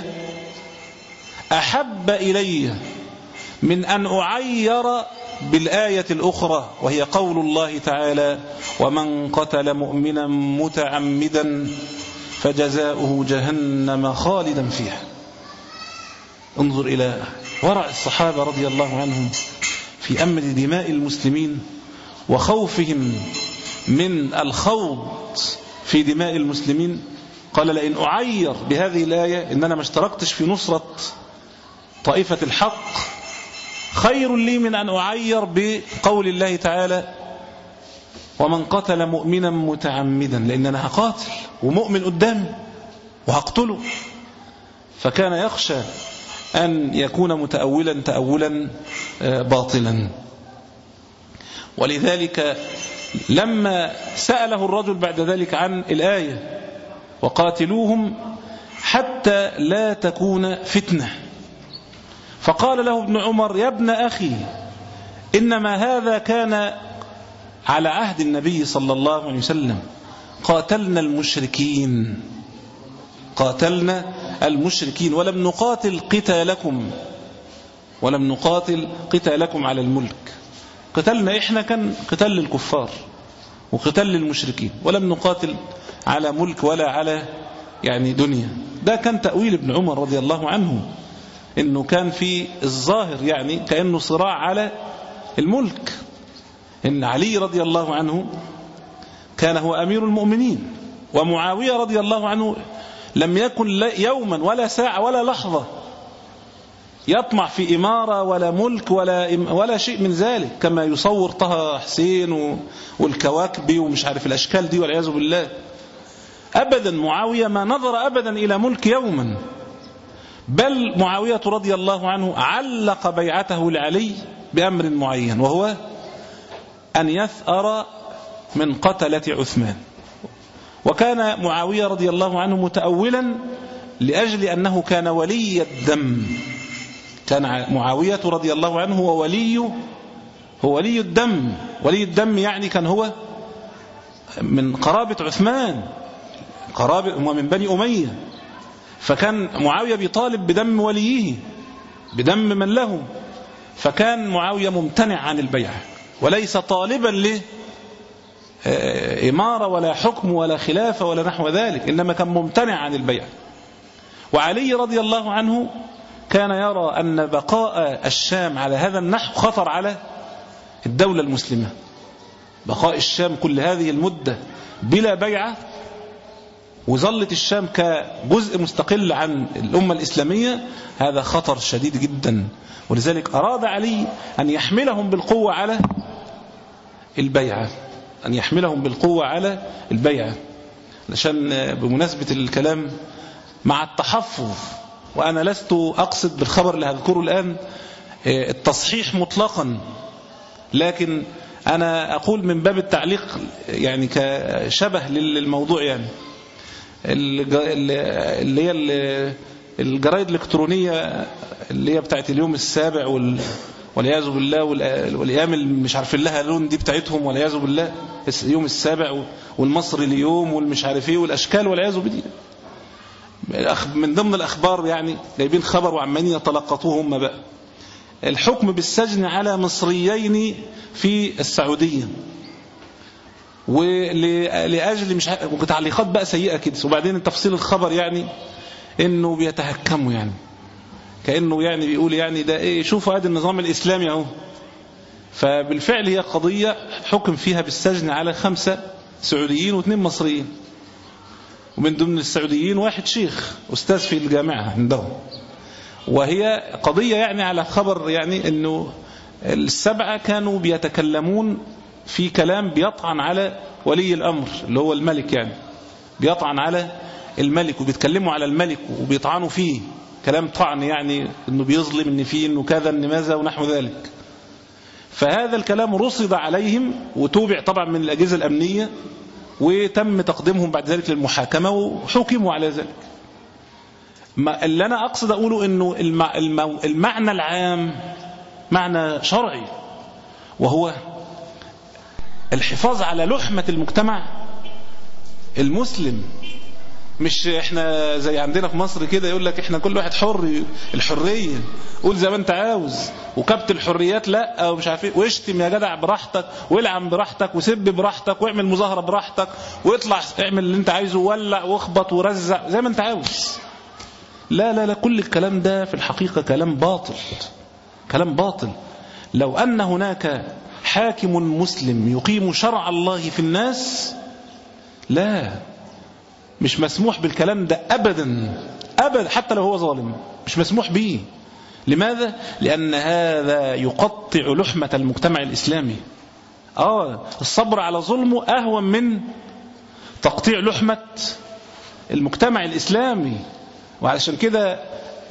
أحب إلي من أن أعير بالآية الأخرى، وهي قول الله تعالى: ومن قتل مؤمنا متعمدا فجزاؤه جهنم خالدا فيها. انظر إلى ورع الصحابة رضي الله عنهم في أمر دماء المسلمين وخوفهم من الخوض في دماء المسلمين. قال: لئن أعير بهذه الآية، إن أنا ما اشتركتش في نصرة طائفة الحق، خير لي من أن أعير بقول الله تعالى: ومن قتل مؤمنا متعمدا، لأن أنا هقاتل ومؤمن قدامي وهقتله. فكان يخشى أن يكون متأولا تأولا باطلا. ولذلك لما سأله الرجل بعد ذلك عن الآية وقاتلوهم حتى لا تكون فتنة، فقال له ابن عمر: يا ابن أخي، إنما هذا كان على عهد النبي صلى الله عليه وسلم، قاتلنا المشركين قاتلنا المشركين ولم نقاتل قتالكم ولم نقاتل قتالكم على الملك. قتلنا إحنا كان قتال للكفار وقتال للمشركين، ولم نقاتل على ملك ولا على يعني دنيا. ده كان تأويل ابن عمر رضي الله عنه، إنه كان في الظاهر يعني كأنه صراع على الملك. إن علي رضي الله عنه كان هو أمير المؤمنين، ومعاوية رضي الله عنه لم يكن يوما ولا ساعة ولا لحظة يطمع في إمارة ولا ملك ولا ولا شيء من ذلك، كما يصور طه حسين والكواكبي ومش عارف الأشكال دي والعياذ بالله. أبدا معاوية ما نظر أبدا إلى ملك يوما، بل معاوية رضي الله عنه علق بيعته لعلي بأمر معين، وهو أن يثأر من قتلة عثمان. وكان معاوية رضي الله عنه متأولا لأجل أنه كان ولي الدم. كان معاوية رضي الله عنه هو ولي هو ولي الدم. ولي الدم يعني كان هو من قرابة عثمان، قرابة ومن بني أمية، فكان معاوية بيطالب بدم وليه، بدم من له. فكان معاوية ممتنع عن البيعة، وليس طالبا له إمارة ولا حكم ولا خلافة ولا نحو ذلك، إنما كان ممتنع عن البيعة. وعلي رضي الله عنه كان يرى أن بقاء الشام على هذا النحو خطر على الدولة المسلمة. بقاء الشام كل هذه المدة بلا بيعة، وظلت الشام كجزء مستقل عن الأمة الإسلامية، هذا خطر شديد جدا. ولذلك أراد علي أن يحملهم بالقوة على البيعة أن يحملهم بالقوة على البيعة عشان بمناسبة الكلام مع التحفظ، وأنا لست أقصد بالخبر اللي هذكره الآن التصحيح مطلقا، لكن أنا أقول من باب التعليق يعني كشبه للموضوع، يعني اللي هي الجرائد الإلكترونية اللي هي بتاعت اليوم السابع وال والعياذ بالله، والأيام اللي مش عارفين لها لون دي بتاعتهم والعياذ بالله، اليوم السابع والمصري اليوم والمش عارف ايه والأشكال والعياذ بالله. من ضمن الأخبار يعني جايبين خبر وعمالين يتلقطوه هم بقى: الحكم بالسجن على مصريين في السعودية، ولأجل مش تعليقات بقى سيئة كده. وبعدين تفصيل الخبر يعني إنه بيتهكموا، يعني كأنه يعني بيقول يعني ده إيه، شوفوا هذا النظام الإسلامي أهو. فبالفعل هي قضية حكم فيها بالسجن على خمسة سعوديين واثنين مصريين، ومن ضمن السعوديين واحد شيخ أستاذ في الجامعة عندهم. وهي قضية يعني على خبر يعني إنه السبعة كانوا بيتكلمون في كلام بيطعن على ولي الأمر اللي هو الملك، يعني بيطعن على الملك وبيتكلموا على الملك وبيطعنوا فيه كلام طعن، يعني إنه بيظلم، إن فيه إنه كذا، إن ماذا ونحو ذلك. فهذا الكلام رصد عليهم وتوبع طبعا من الأجهزة الأمنية، وتم تقديمهم بعد ذلك للمحاكمة وحكموا على ذلك. ما اللي أنا أقصد أقوله إنه المعنى العام معنى شرعي، وهو الحفاظ على لحمة المجتمع المسلم. مش احنا زي عندنا في مصر كده يقول لك احنا كل واحد حر، الحرية قول زي ما انت عاوز، وكبت الحريات لا ومش عارف ايه، واشتم يا جدع براحتك، والعن براحتك، وسب براحتك، واعمل مظاهرة براحتك، واطلع اعمل اللي انت عايزه، وولع واخبط ورزع زي ما انت عاوز. لا لا لا، كل الكلام ده في الحقيقة كلام باطل، كلام باطل. لو أن هناك حاكم مسلم يقيم شرع الله في الناس، لا، مش مسموح بالكلام ده أبدا أبدا، حتى لو هو ظالم مش مسموح به. لماذا؟ لأن هذا يقطع لحمة المجتمع الإسلامي. آه الصبر على ظلمه أهون من تقطيع لحمة المجتمع الإسلامي. وعشان كده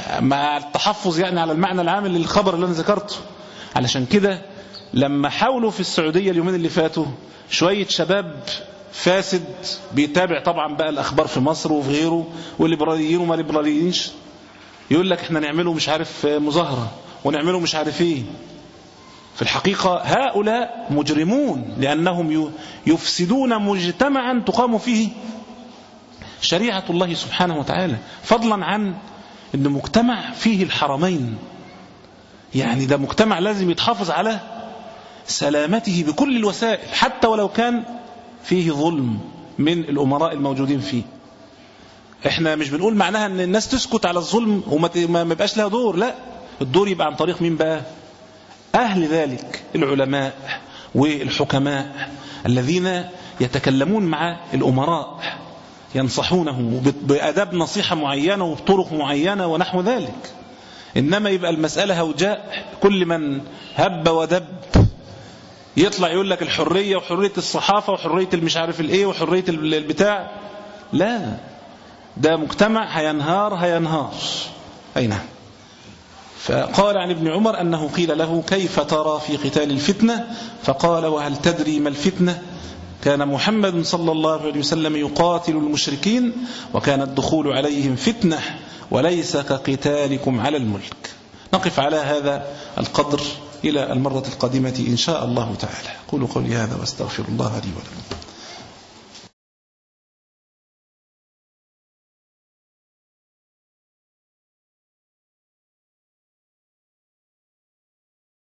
مع التحفظ يعني على المعنى العام للخبر اللي أنا ذكرته. علشان كده لما حاولوا في السعودية اليومين اللي فاتوا شوية شباب فاسد بيتابع طبعا بقى الأخبار في مصر وفي غيره، والليبراليين وما ليبراليينش، يقول لك احنا نعمله مش عارف مظاهرة ونعمله مش عارف ايه. في الحقيقة هؤلاء مجرمون، لأنهم يفسدون مجتمعا تقام فيه شريعة الله سبحانه وتعالى، فضلا عن أن مجتمع فيه الحرمين. يعني ده مجتمع لازم يتحافظ على سلامته بكل الوسائل، حتى ولو كان فيه ظلم من الأمراء الموجودين فيه. احنا مش بنقول معناها ان الناس تسكت على الظلم وما ما يبقاش لها دور، لا، الدور يبقى عن طريق مين بقى؟ أهل ذلك، العلماء والحكماء الذين يتكلمون مع الأمراء ينصحونه بأداب نصيحة معينة وبطرق معينة ونحو ذلك. إنما يبقى المسألة هوجاء، كل من هب ودب يطلع يقول لك الحرية وحرية الصحافة وحرية المش عارف الايه وحرية البتاع. لا، ده مجتمع هينهار هينهار. أي نعم. فقال عن ابن عمر أنه قيل له كيف ترى في قتال الفتنة؟ فقال وهل تدري ما الفتنة؟ كان محمد صلى الله عليه وسلم يقاتل المشركين وكان الدخول عليهم فتنة وليس كقتالكم على الملك. نقف على هذا القدر إلى المرة القادمة إن شاء الله تعالى. قولوا قولي هذا واستغفر الله لي ولكم.